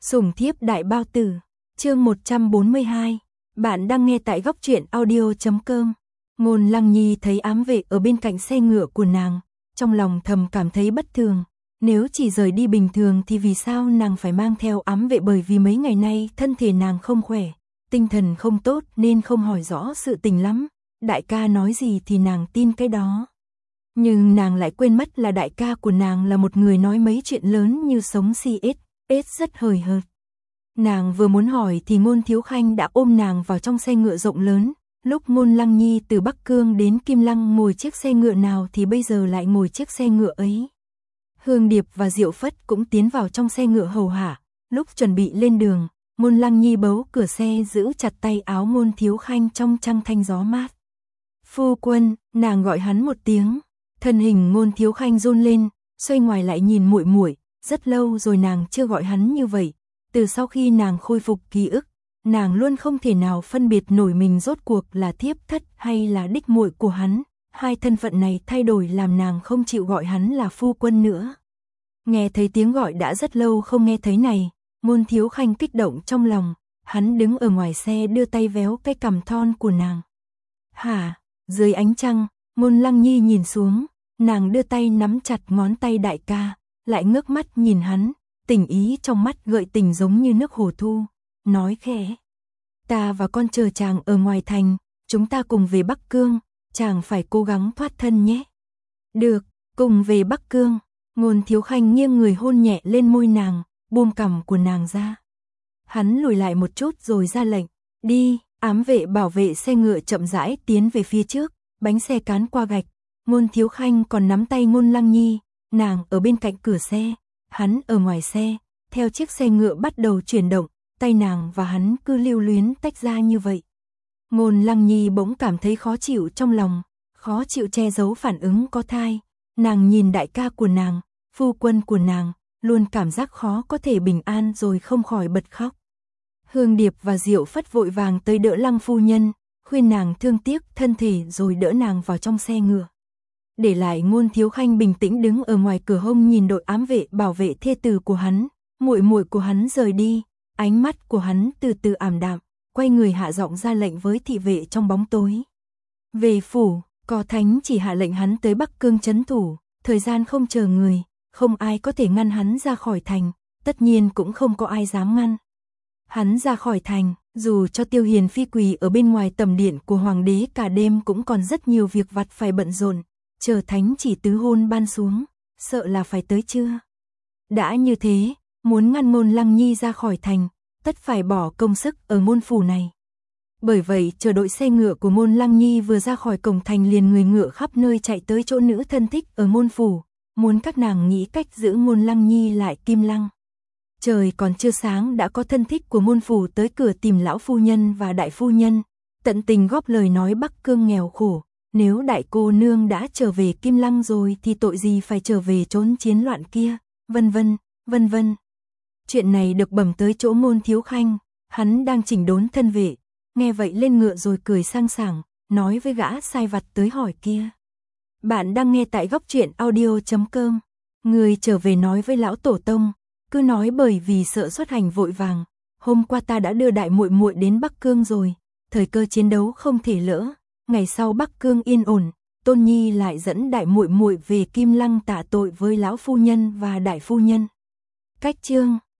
Sủng thiếp đại bao tử, chương 142, bạn đang nghe tại góc truyện audio.com. Ngôn Lăng Nhi thấy ám vệ ở bên cạnh xe ngựa của nàng, trong lòng thầm cảm thấy bất thường. Nếu chỉ rời đi bình thường thì vì sao nàng phải mang theo ám vệ, bởi vì mấy ngày nay thân thể nàng không khỏe, tinh thần không tốt nên không hỏi rõ sự tình lắm. Đại ca nói gì thì nàng tin cái đó. Nhưng nàng lại quên mất là đại ca của nàng là một người nói mấy chuyện lớn như sống si ết rất hời hợt. Nàng vừa muốn hỏi thì Ngôn Thiếu Khanh đã ôm nàng vào trong xe ngựa rộng lớn. Lúc Ngôn Lăng Nhi từ Bắc Cương đến Kim Lăng ngồi chiếc xe ngựa nào thì bây giờ lại ngồi chiếc xe ngựa ấy. Hương Điệp và Diệu Phất cũng tiến vào trong xe ngựa hầu hạ. Lúc chuẩn bị lên đường, Ngôn Lăng Nhi bấu cửa xe giữ chặt tay áo Ngôn Thiếu Khanh trong trăng thanh gió mát. Phu quân, nàng gọi hắn một tiếng. Thân hình Ngôn Thiếu Khanh run lên, xoay ngoài lại nhìn muội muội. Rất lâu rồi nàng chưa gọi hắn như vậy. Từ sau khi nàng khôi phục ký ức, nàng luôn không thể nào phân biệt nổi mình rốt cuộc là thiếp thất hay là đích muội của hắn. Hai thân phận này thay đổi làm nàng không chịu gọi hắn là phu quân nữa. Nghe thấy tiếng gọi đã rất lâu không nghe thấy này, Ngôn Thiếu Khanh kích động trong lòng. Hắn đứng ở ngoài xe đưa tay véo cái cằm thon của nàng. Hả? Dưới ánh trăng, Ngôn Lăng Nhi nhìn xuống, nàng đưa tay nắm chặt ngón tay đại ca, lại ngước mắt nhìn hắn, tình ý trong mắt gợi tình giống như nước hồ thu, nói khẽ. Ta và con chờ chàng ở ngoài thành, chúng ta cùng về Bắc Cương, chàng phải cố gắng thoát thân nhé. Được, cùng về Bắc Cương. Ngôn Thiếu Khanh nghiêng người hôn nhẹ lên môi nàng, buông cằm của nàng ra. Hắn lùi lại một chút rồi ra lệnh, đi. Ám vệ bảo vệ xe ngựa chậm rãi tiến về phía trước, bánh xe cán qua gạch. Ngôn Thiếu Khanh còn nắm tay Ngôn Lăng Nhi, nàng ở bên cạnh cửa xe, hắn ở ngoài xe. Theo chiếc xe ngựa bắt đầu chuyển động, tay nàng và hắn cứ lưu luyến tách ra như vậy. Ngôn Lăng Nhi bỗng cảm thấy khó chịu trong lòng, khó chịu che giấu phản ứng có thai. Nàng nhìn đại ca của nàng, phu quân của nàng, luôn cảm giác khó có thể bình an rồi không khỏi bật khóc. Hương Điệp và Diệu Phất vội vàng tới đỡ Lăng phu nhân, khuyên nàng thương tiếc thân thể rồi đỡ nàng vào trong xe ngựa. Để lại Ngôn Thiếu Khanh bình tĩnh đứng ở ngoài cửa hông nhìn đội ám vệ bảo vệ thê tử của hắn, muội muội của hắn rời đi, ánh mắt của hắn từ từ ảm đạm, quay người hạ giọng ra lệnh với thị vệ trong bóng tối. Về phủ, có thánh chỉ hạ lệnh hắn tới Bắc Cương trấn thủ, thời gian không chờ người, không ai có thể ngăn hắn ra khỏi thành, tất nhiên cũng không có ai dám ngăn. Hắn ra khỏi thành, dù cho Tiêu Hiền Phi quỳ ở bên ngoài tầm điện của hoàng đế cả đêm cũng còn rất nhiều việc vặt phải bận rộn, chờ thánh chỉ tứ hôn ban xuống, sợ là phải tới trưa. Đã như thế, muốn ngăn Ngôn Lăng Nhi ra khỏi thành, tất phải bỏ công sức ở môn phủ này. Bởi vậy chờ đội xe ngựa của Ngôn Lăng Nhi vừa ra khỏi cổng thành liền người ngựa khắp nơi chạy tới chỗ nữ thân thích ở môn phủ, muốn các nàng nghĩ cách giữ Ngôn Lăng Nhi lại Kim Lăng. Trời còn chưa sáng đã có thân thích của môn phủ tới cửa tìm lão phu nhân và đại phu nhân, tận tình góp lời nói Bắc Cương nghèo khổ, nếu đại cô nương đã trở về Kim Lăng rồi thì tội gì phải trở về trốn chiến loạn kia, vân vân, vân vân. Chuyện này được bẩm tới chỗ Ngôn Thiếu Khanh, hắn đang chỉnh đốn thân vệ, nghe vậy lên ngựa rồi cười sang sảng, nói với gã sai vặt tới hỏi kia. Bạn đang nghe tại góc truyện audio.com, người trở về nói với lão tổ tông. Cứ nói bởi vì sợ xuất hành vội vàng, hôm qua ta đã đưa đại muội muội đến Bắc Cương rồi, thời cơ chiến đấu không thể lỡ, ngày sau Bắc Cương yên ổn, Tôn Nhi lại dẫn đại muội muội về Kim Lăng tạ tội với lão phu nhân và đại phu nhân. Cách chương